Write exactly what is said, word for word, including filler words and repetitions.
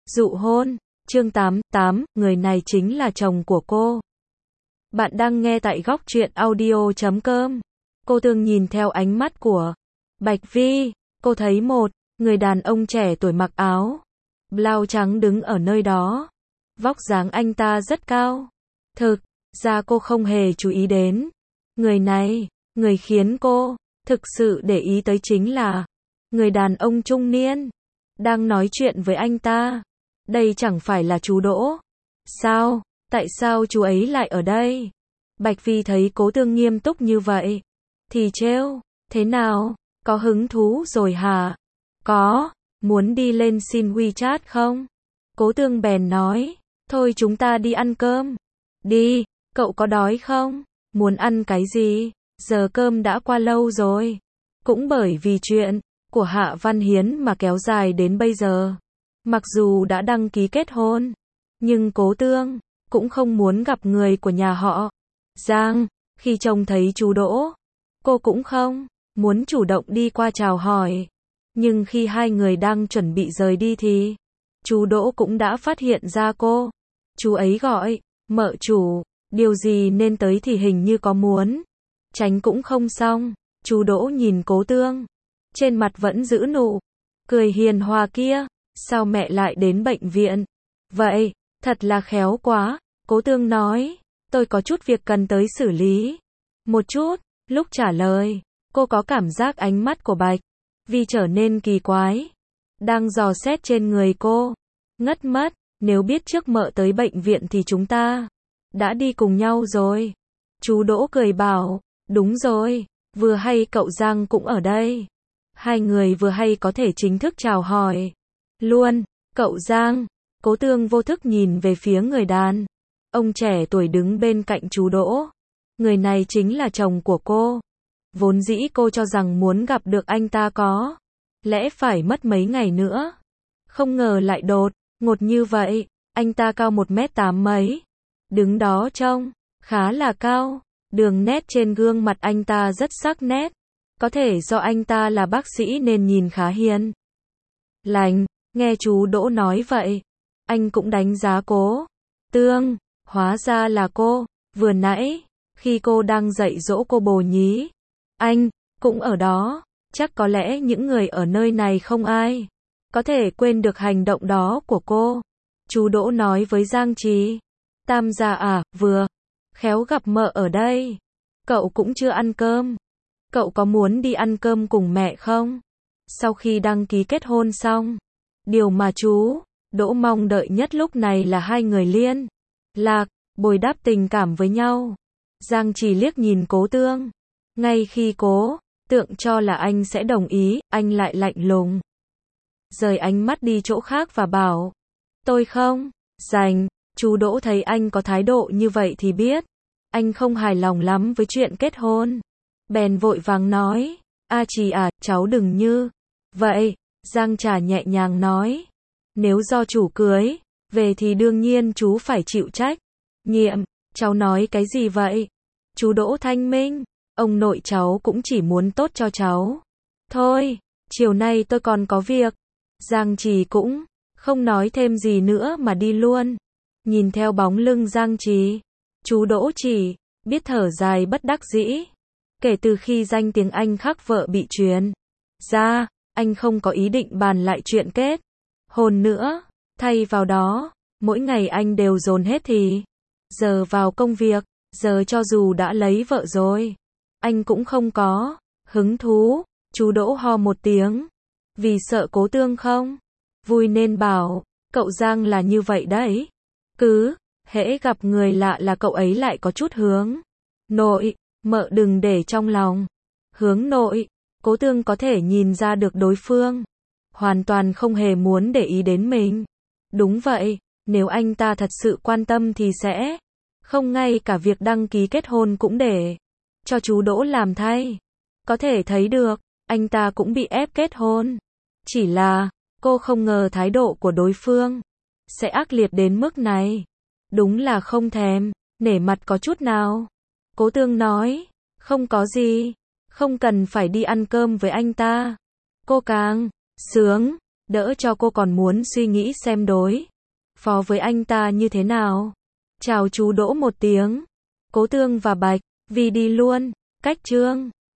Dụ hôn, chương tám, tám, người này chính là chồng của cô. Bạn đang nghe tại góc truyện audio chấm com. Cô Tương nhìn theo ánh mắt của Bạch Vi, cô thấy một người đàn ông trẻ tuổi mặc áo blau trắng đứng ở nơi đó. Vóc dáng anh ta rất cao. Thực ra cô không hề chú ý đến người này, người khiến cô thực sự để ý tới chính là người đàn ông trung niên đang nói chuyện với anh ta. Đây chẳng phải là chú Đỗ. Sao? Tại sao chú ấy lại ở đây? Bạch Vi thấy Cố Tương nghiêm túc như vậy thì trêu, thế nào? Có hứng thú rồi hả? Có, muốn đi lên xin WeChat không? Cố Tương bèn nói, thôi chúng ta đi ăn cơm. Đi, cậu có đói không? Muốn ăn cái gì? Giờ cơm đã qua lâu rồi. Cũng bởi vì chuyện của Hạ Văn Hiến mà kéo dài đến bây giờ. Mặc dù đã đăng ký kết hôn, nhưng Cố Tương cũng không muốn gặp người của nhà họ Giang. Khi trông thấy chú Đỗ, cô cũng không muốn chủ động đi qua chào hỏi. Nhưng khi hai người đang chuẩn bị rời đi thì chú Đỗ cũng đã phát hiện ra cô. Chú ấy gọi, mợ chủ, điều gì nên tới thì hình như có muốn tránh cũng không xong. Chú Đỗ nhìn Cố Tương, trên mặt vẫn giữ nụ cười hiền hòa kia. Sao mẹ lại đến bệnh viện? Vậy, thật là khéo quá. Cố Tương nói, tôi có chút việc cần tới xử lý. Một chút, lúc trả lời, cô có cảm giác ánh mắt của Bạch Vi trở nên kỳ quái. Đang dò xét trên người cô. Ngất mất, nếu biết trước mợ tới bệnh viện thì chúng ta đã đi cùng nhau rồi. Chú Đỗ cười bảo, đúng rồi, vừa hay cậu Giang cũng ở đây. Hai người vừa hay có thể chính thức chào hỏi luôn. Cậu Giang. Cố Tương vô thức nhìn về phía người đàn ông trẻ tuổi đứng bên cạnh chú Đỗ. Người này chính là chồng của cô. Vốn dĩ cô cho rằng muốn gặp được anh ta có lẽ phải mất mấy ngày nữa. Không ngờ lại đột ngột như vậy. Anh ta cao một mét tám mấy. Đứng đó trông khá là cao. Đường nét trên gương mặt anh ta rất sắc nét. Có thể do anh ta là bác sĩ nên nhìn khá hiền lành. Nghe chú Đỗ nói vậy, anh cũng đánh giá Cố Tương. Hóa ra là cô, vừa nãy, khi cô đang dạy dỗ cô bồ nhí, anh cũng ở đó. Chắc có lẽ những người ở nơi này không ai có thể quên được hành động đó của cô. Chú Đỗ nói với Giang Trì, Tam gia à, vừa khéo gặp mợ ở đây. Cậu cũng chưa ăn cơm. Cậu có muốn đi ăn cơm cùng mẹ không? Sau khi đăng ký kết hôn xong, điều mà chú Đỗ mong đợi nhất lúc này là hai người liên lạc, bồi đắp tình cảm với nhau. Giang Trì liếc nhìn Cố Tương. Ngay khi Cố Tượng cho là anh sẽ đồng ý, anh lại lạnh lùng rời ánh mắt đi chỗ khác và bảo, tôi không dành. Chú Đỗ thấy anh có thái độ như vậy thì biết anh không hài lòng lắm với chuyện kết hôn. Bèn vội vàng nói, A Trì à, cháu đừng như vậy. Giang Trà nhẹ nhàng nói, nếu do chủ cưới về thì đương nhiên chú phải chịu trách nhiệm. Cháu nói cái gì vậy? Chú Đỗ thanh minh, ông nội cháu cũng chỉ muốn tốt cho cháu thôi. Chiều nay tôi còn có việc. Giang Trì cũng không nói thêm gì nữa mà đi luôn. Nhìn theo bóng lưng Giang Trì, chú Đỗ chỉ biết thở dài bất đắc dĩ. Kể từ khi danh tiếng anh khắc vợ bị truyền ra, anh không có ý định bàn lại chuyện kết hôn nữa. Thay vào đó, mỗi ngày anh đều dồn hết thì giờ vào công việc. Giờ cho dù đã lấy vợ rồi, anh cũng không có hứng thú. Chú Đỗ ho một tiếng, vì sợ Cố Tương không vui nên bảo, cậu Giang là như vậy đấy. Cứ hễ gặp người lạ là cậu ấy lại có chút hướng nội. Mợ đừng để trong lòng. Hướng nội. Cố Tương có thể nhìn ra được đối phương hoàn toàn không hề muốn để ý đến mình. Đúng vậy, nếu anh ta thật sự quan tâm thì sẽ không ngay cả việc đăng ký kết hôn cũng để cho chú Đỗ làm thay. Có thể thấy được, anh ta cũng bị ép kết hôn. Chỉ là, cô không ngờ thái độ của đối phương sẽ ác liệt đến mức này. Đúng là không thèm nể mặt có chút nào. Cố Tương nói, không có gì, không cần phải đi ăn cơm với anh ta. Cô càng sướng, đỡ cho cô còn muốn suy nghĩ xem đối phó với anh ta như thế nào. Chào chú Đỗ một tiếng. Cố Tương và Bạch Vi đi luôn. Cách chương